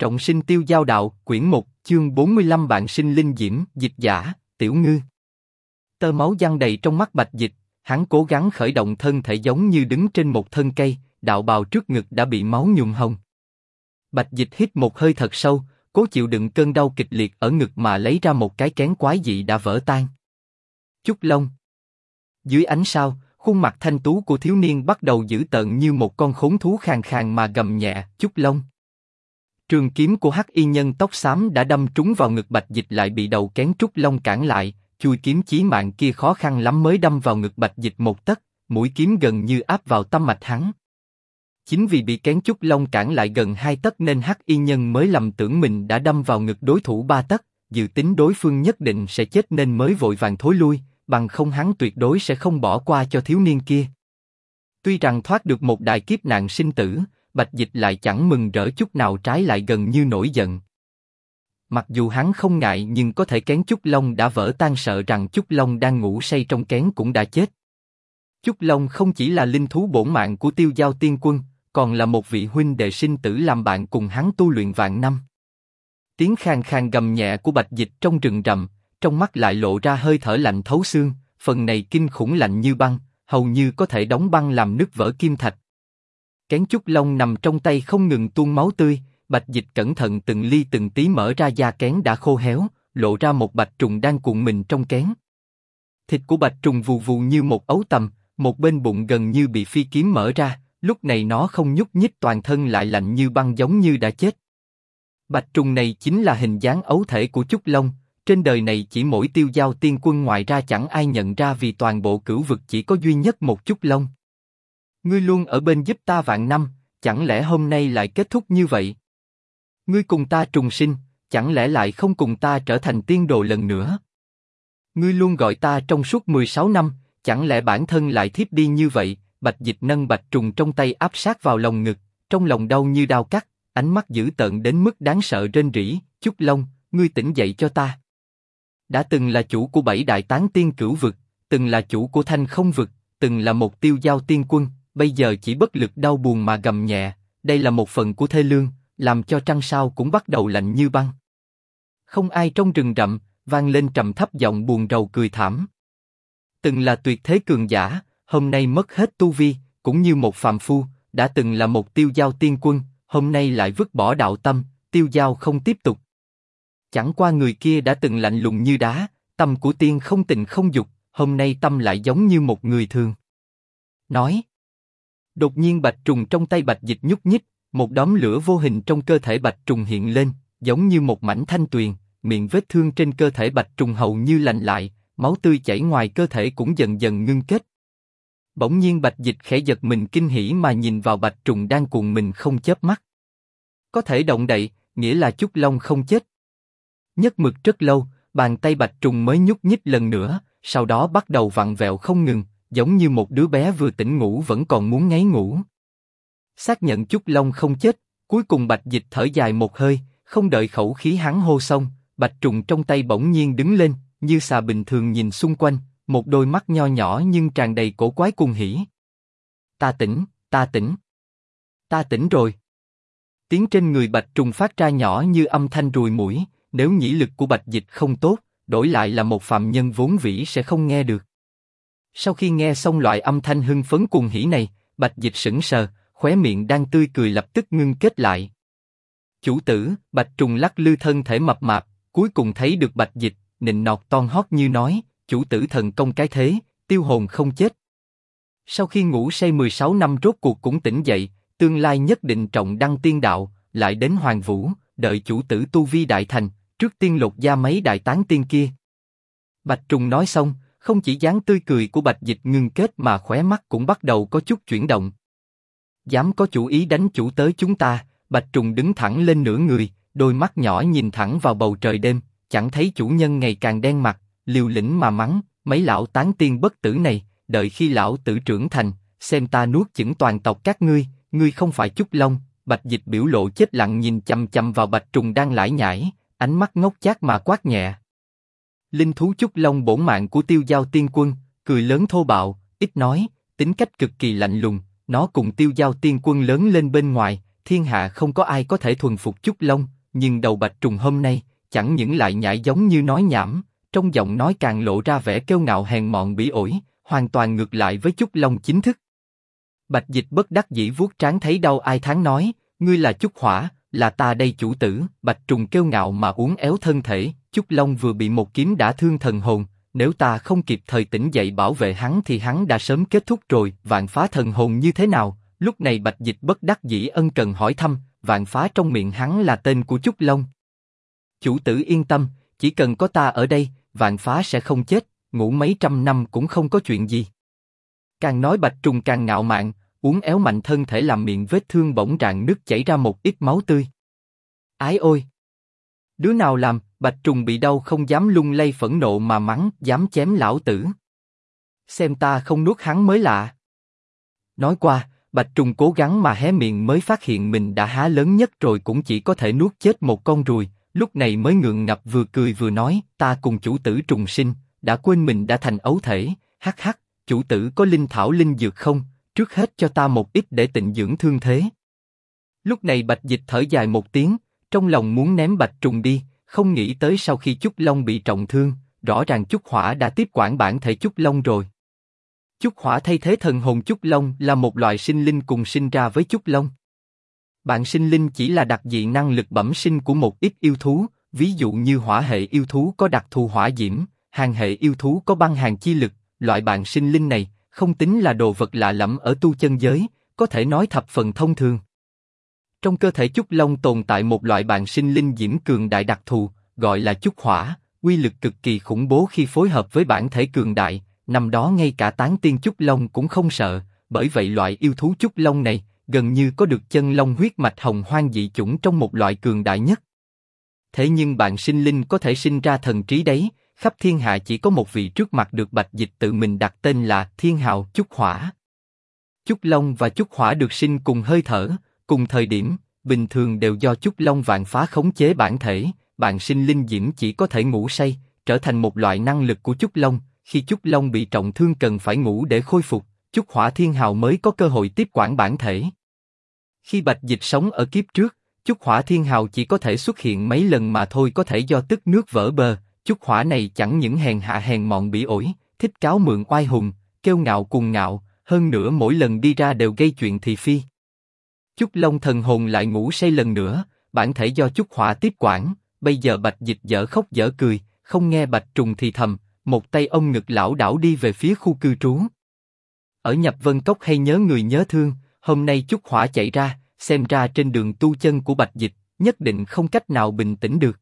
Trọng sinh tiêu giao đạo, quyển 1, chương 45 bạn sinh linh diễm, dịch giả, Tiểu Ngư. Tơ máu giăng đầy trong mắt Bạch Dịch, hắn cố gắng khởi động thân thể giống như đứng trên một thân cây, đạo bào trước ngực đã bị máu nhuộm hồng. Bạch Dịch hít một hơi thật sâu, cố chịu đựng cơn đau kịch liệt ở ngực mà lấy ra một cái kén quái dị đã vỡ tan. Chúc Long. Dưới ánh sao, khuôn mặt thanh tú của thiếu niên bắt đầu dữ tợn như một con khốn thú khàn khàn mà gầm nhẹ, Chúc Long. Trường kiếm của hắc y nhân tóc xám đã đâm trúng vào ngực Bạch Dịch lại bị đầu kén Trúc Long cản lại, chui kiếm chí mạng kia khó khăn lắm mới đâm vào ngực Bạch Dịch một tấc, mũi kiếm gần như áp vào tâm mạch hắn. Chính vì bị kén Trúc Long cản lại gần 2 tấc nên hắc y nhân mới lầm tưởng mình đã đâm vào ngực đối thủ 3 tấc, dự tính đối phương nhất định sẽ chết nên mới vội vàng thối lui, bằng không hắn tuyệt đối sẽ không bỏ qua cho thiếu niên kia. Tuy rằng thoát được một đại kiếp nạn sinh tử, Bạch Dịch lại chẳng mừng rỡ chút nào, trái lại gần như nổi giận. Mặc dù hắn không ngại nhưng có thể kén Trúc Long đã vỡ tan, sợ rằng Trúc Long đang ngủ say trong kén cũng đã chết. Trúc Long không chỉ là linh thú bổn mạng của Tiêu Giao Tiên Quân, còn là một vị huynh đệ sinh tử làm bạn cùng hắn tu luyện vạn năm. Tiếng khàn khàn gầm nhẹ của Bạch Dịch trong rừng rậm, trong mắt lại lộ ra hơi thở lạnh thấu xương, phần này kinh khủng lạnh như băng, hầu như có thể đóng băng làm nứt vỡ kim thạch. Kén Trúc Long nằm trong tay không ngừng tuôn máu tươi, Bạch Dịch cẩn thận từng ly từng tí mở ra da kén đã khô héo, lộ ra một bạch trùng đang cuộn mình trong kén. Thịt của bạch trùng vù vù như một ấu tầm, một bên bụng gần như bị phi kiếm mở ra, lúc này nó không nhúc nhích, toàn thân lại lạnh như băng giống như đã chết. Bạch trùng này chính là hình dáng ấu thể của Trúc Long, trên đời này chỉ mỗi Tiêu Giao Tiên Quân ngoài ra chẳng ai nhận ra, vì toàn bộ cửu vực chỉ có duy nhất một Trúc Long. Ngươi luôn ở bên giúp ta vạn năm, chẳng lẽ hôm nay lại kết thúc như vậy? Ngươi cùng ta trùng sinh, chẳng lẽ lại không cùng ta trở thành tiên đồ lần nữa? Ngươi luôn gọi ta trong suốt 16 năm, chẳng lẽ bản thân lại thiếp đi như vậy? Bạch Dịch nâng bạch trùng trong tay áp sát vào lồng ngực, trong lòng đau như đao cắt, ánh mắt dữ tợn đến mức đáng sợ rên rỉ, Trúc Long, ngươi tỉnh dậy cho ta. Đã từng là chủ của 7 đại tán tiên cửu vực, từng là chủ của Thanh Không vực, từng là một Tiêu Giao Tiên Quân, bây giờ chỉ bất lực đau buồn mà gầm nhẹ, đây là một phần của thê lương, làm cho trăng sao cũng bắt đầu lạnh như băng. Không ai trong rừng rậm, vang lên trầm thấp giọng buồn rầu cười thảm. Từng là tuyệt thế cường giả, hôm nay mất hết tu vi, cũng như một phàm phu, đã từng là một Tiêu Giao Tiên Quân, hôm nay lại vứt bỏ đạo tâm, tiêu giao không tiếp tục. Chẳng qua người kia đã từng lạnh lùng như đá, tâm của tiên không tình không dục, hôm nay tâm lại giống như một người thường. Nói. Đột nhiên bạch trùng trong tay Bạch Dịch nhúc nhích, một đốm lửa vô hình trong cơ thể bạch trùng hiện lên, giống như một mảnh thanh tuyền, miệng vết thương trên cơ thể bạch trùng hầu như lành lại, máu tươi chảy ngoài cơ thể cũng dần dần ngưng kết. Bỗng nhiên Bạch Dịch khẽ giật mình kinh hỉ mà nhìn vào bạch trùng đang cuộn mình không chớp mắt. Có thể động đậy, nghĩa là Trúc Long không chết. Nhất mực rất lâu, bàn tay bạch trùng mới nhúc nhích lần nữa, sau đó bắt đầu vặn vẹo không ngừng, giống như một đứa bé vừa tỉnh ngủ vẫn còn muốn ngáy ngủ. Xác nhận Trúc Long không chết, cuối cùng Bạch Dịch thở dài một hơi, không đợi khẩu khí hắn hô xong, bạch trùng trong tay bỗng nhiên đứng lên, như xà bình thường nhìn xung quanh, một đôi mắt nho nhỏ nhưng tràn đầy cổ quái cuồng hỉ. Ta tỉnh, ta tỉnh, ta tỉnh rồi. Tiếng trên người bạch trùng phát ra nhỏ như âm thanh ruồi muỗi, nếu nhĩ lực của Bạch Dịch không tốt, đổi lại là một phàm nhân vốn vĩ sẽ không nghe được. Sau khi nghe xong loại âm thanh hưng phấn cuồng hỉ này, Bạch Dịch sững sờ, khóe miệng đang tươi cười lập tức ngưng kết lại. Chủ tử, bạch trùng lắc lư thân thể mập mạp, cuối cùng thấy được Bạch Dịch, nịnh nọt toan hót như nói, chủ tử thần công cái thế, tiêu hồn không chết. Sau khi ngủ say 16 năm rốt cuộc cũng tỉnh dậy, tương lai nhất định trọng đăng tiên đạo, lại đến Hoàng Vũ, đợi chủ tử tu vi đại thành, trước tiên lột da mấy đại tán tiên kia. Bạch trùng nói xong, không chỉ dáng tươi cười của Bạch Dịch ngưng kết mà khóe mắt cũng bắt đầu có chút chuyển động. Dám có chủ ý đánh chủ tới chúng ta? Bạch trùng đứng thẳng lên nửa người, đôi mắt nhỏ nhìn thẳng vào bầu trời đêm, chẳng thấy chủ nhân ngày càng đen mặt, liều lĩnh mà mắng, mấy lão tán tiên bất tử này, đợi khi lão tử trưởng thành, xem ta nuốt chửng toàn tộc các ngươi, ngươi không phải Trúc Long. Bạch Dịch biểu lộ chết lặng nhìn chằm chằm vào bạch trùng đang lải nhải, ánh mắt ngốc chác mà quát nhẹ. Linh thú Trúc Long bổn mạng của Tiêu Giao Tiên Quân, cười lớn thô bạo, ít nói, tính cách cực kỳ lạnh lùng, nó cùng Tiêu Giao Tiên Quân lớn lên bên ngoài, thiên hạ không có ai có thể thuần phục Chúc Long, nhưng đầu Bạch Trùng hôm nay, chẳng những lại nhãi giống như nói nhảm, trong giọng nói càng lộ ra vẻ kiêu ngạo hèn mọn bỉ ổi, hoàn toàn ngược lại với Chúc Long chính thức. Bạch Dịch bất đắc dĩ vuốt trán thấy đau ai thán nói, ngươi là Chúc Hỏa, là ta đây chủ tử. Bạch Trùng kiêu ngạo mà uốn éo thân thể, Chúc Long vừa bị một kiếm đả thương thần hồn, nếu ta không kịp thời tỉnh dậy bảo vệ hắn thì hắn đã sớm kết thúc rồi. Vạn phá thần hồn như thế nào? Lúc này Bạch Dịch bất đắc dĩ ân cần hỏi thăm, vạn phá trong miệng hắn là tên của Chúc Long. Chủ tử yên tâm, chỉ cần có ta ở đây, vạn phá sẽ không chết, ngủ mấy trăm năm cũng không có chuyện gì. Càng nói Bạch Trùng càng ngạo mạn, uốn éo mạnh thân thể làm miệng vết thương bỗng rạn nứt chảy ra một ít máu tươi. Ái ôi! Đứa nào làm? Bạch Trùng bị đau không dám lung lay phẫn nộ mà mắng, dám chém lão tử. Xem ta không nuốt hắn mới lạ. Nói qua, Bạch Trùng cố gắng mà hé miệng mới phát hiện mình đã há lớn nhất rồi cũng chỉ có thể nuốt chết một con ruồi, lúc này mới ngượng ngập vừa cười vừa nói, ta cùng chủ tử trùng sinh, đã quên mình đã thành ấu thể, hắc hắc, chủ tử có linh thảo linh dược không, trước hết cho ta một ít để tịnh dưỡng thương thế. Lúc này Bạch Dịch thở dài một tiếng, trong lòng muốn ném Bạch Trùng đi, không nghĩ tới sau khi Chúc Long bị trọng thương, rõ ràng Chúc Hỏa đã tiếp quản bản thể Chúc Long rồi. Chúc Hỏa thay thế thần hồn Chúc Long là một loại sinh linh cùng sinh ra với Chúc Long. Bạn sinh linh chỉ là đặc dị năng lực bẩm sinh của một ít yêu thú, ví dụ như hỏa hệ yêu thú có đặc thù hỏa diễm, hàn hệ yêu thú có băng hàn chi lực, loại bạn sinh linh này không tính là đồ vật lạ lẫm ở tu chân giới, có thể nói thập phần thông thường. Trong cơ thể Chúc Long tồn tại một loại bạn sinh linh diễm cường đại đặc thù, gọi là Chúc Hỏa, uy lực cực kỳ khủng bố khi phối hợp với bản thể cường đại, năm đó ngay cả tán tiên Chúc Long cũng không sợ, bởi vậy loại yêu thú Chúc Long này gần như có được chân long huyết mạch hồng hoang dị chủng trong một loại cường đại nhất. Thế nhưng bạn sinh linh có thể sinh ra thần trí đấy, khắp thiên hạ chỉ có một vị trước mặt được Bạch Dịch tự mình đặt tên là Thiên Hào Chúc Hỏa. Chúc Long và Chúc Hỏa được sinh cùng hơi thở, cùng thời điểm, bình thường đều do Chúc Long vạn phá khống chế bản thể, bạn sinh linh diễm chỉ có thể ngủ say, trở thành một loại năng lực của Chúc Long, khi Chúc Long bị trọng thương cần phải ngủ để khôi phục, Chúc Hỏa Thiên Hào mới có cơ hội tiếp quản bản thể. Khi Bạch Dịch sống ở kiếp trước, Chúc Hỏa Thiên Hào chỉ có thể xuất hiện mấy lần mà thôi, có thể do tức nước vỡ bờ. Chúc Hỏa này chẳng những hèn hạ hèn mọn bỉ ổi, thích cáo mượn oai hùng, kiêu ngạo cuồng ngạo, hơn nữa mỗi lần đi ra đều gây chuyện thị phi. Chúc Long thần hồn lại ngủ say lần nữa, bản thể do Chúc Hỏa tiếp quản. Bây giờ Bạch Dịch dở khóc dở cười, không nghe Bạch Trùng thì thầm, một tay ôm ngực lảo đảo đi về phía khu cư trú. Ở Nhập Vân Cốc hay nhớ người nhớ thương, hôm nay Chúc Hỏa chạy ra, xem ra trên đường tu chân của Bạch Dịch nhất định không cách nào bình tĩnh được.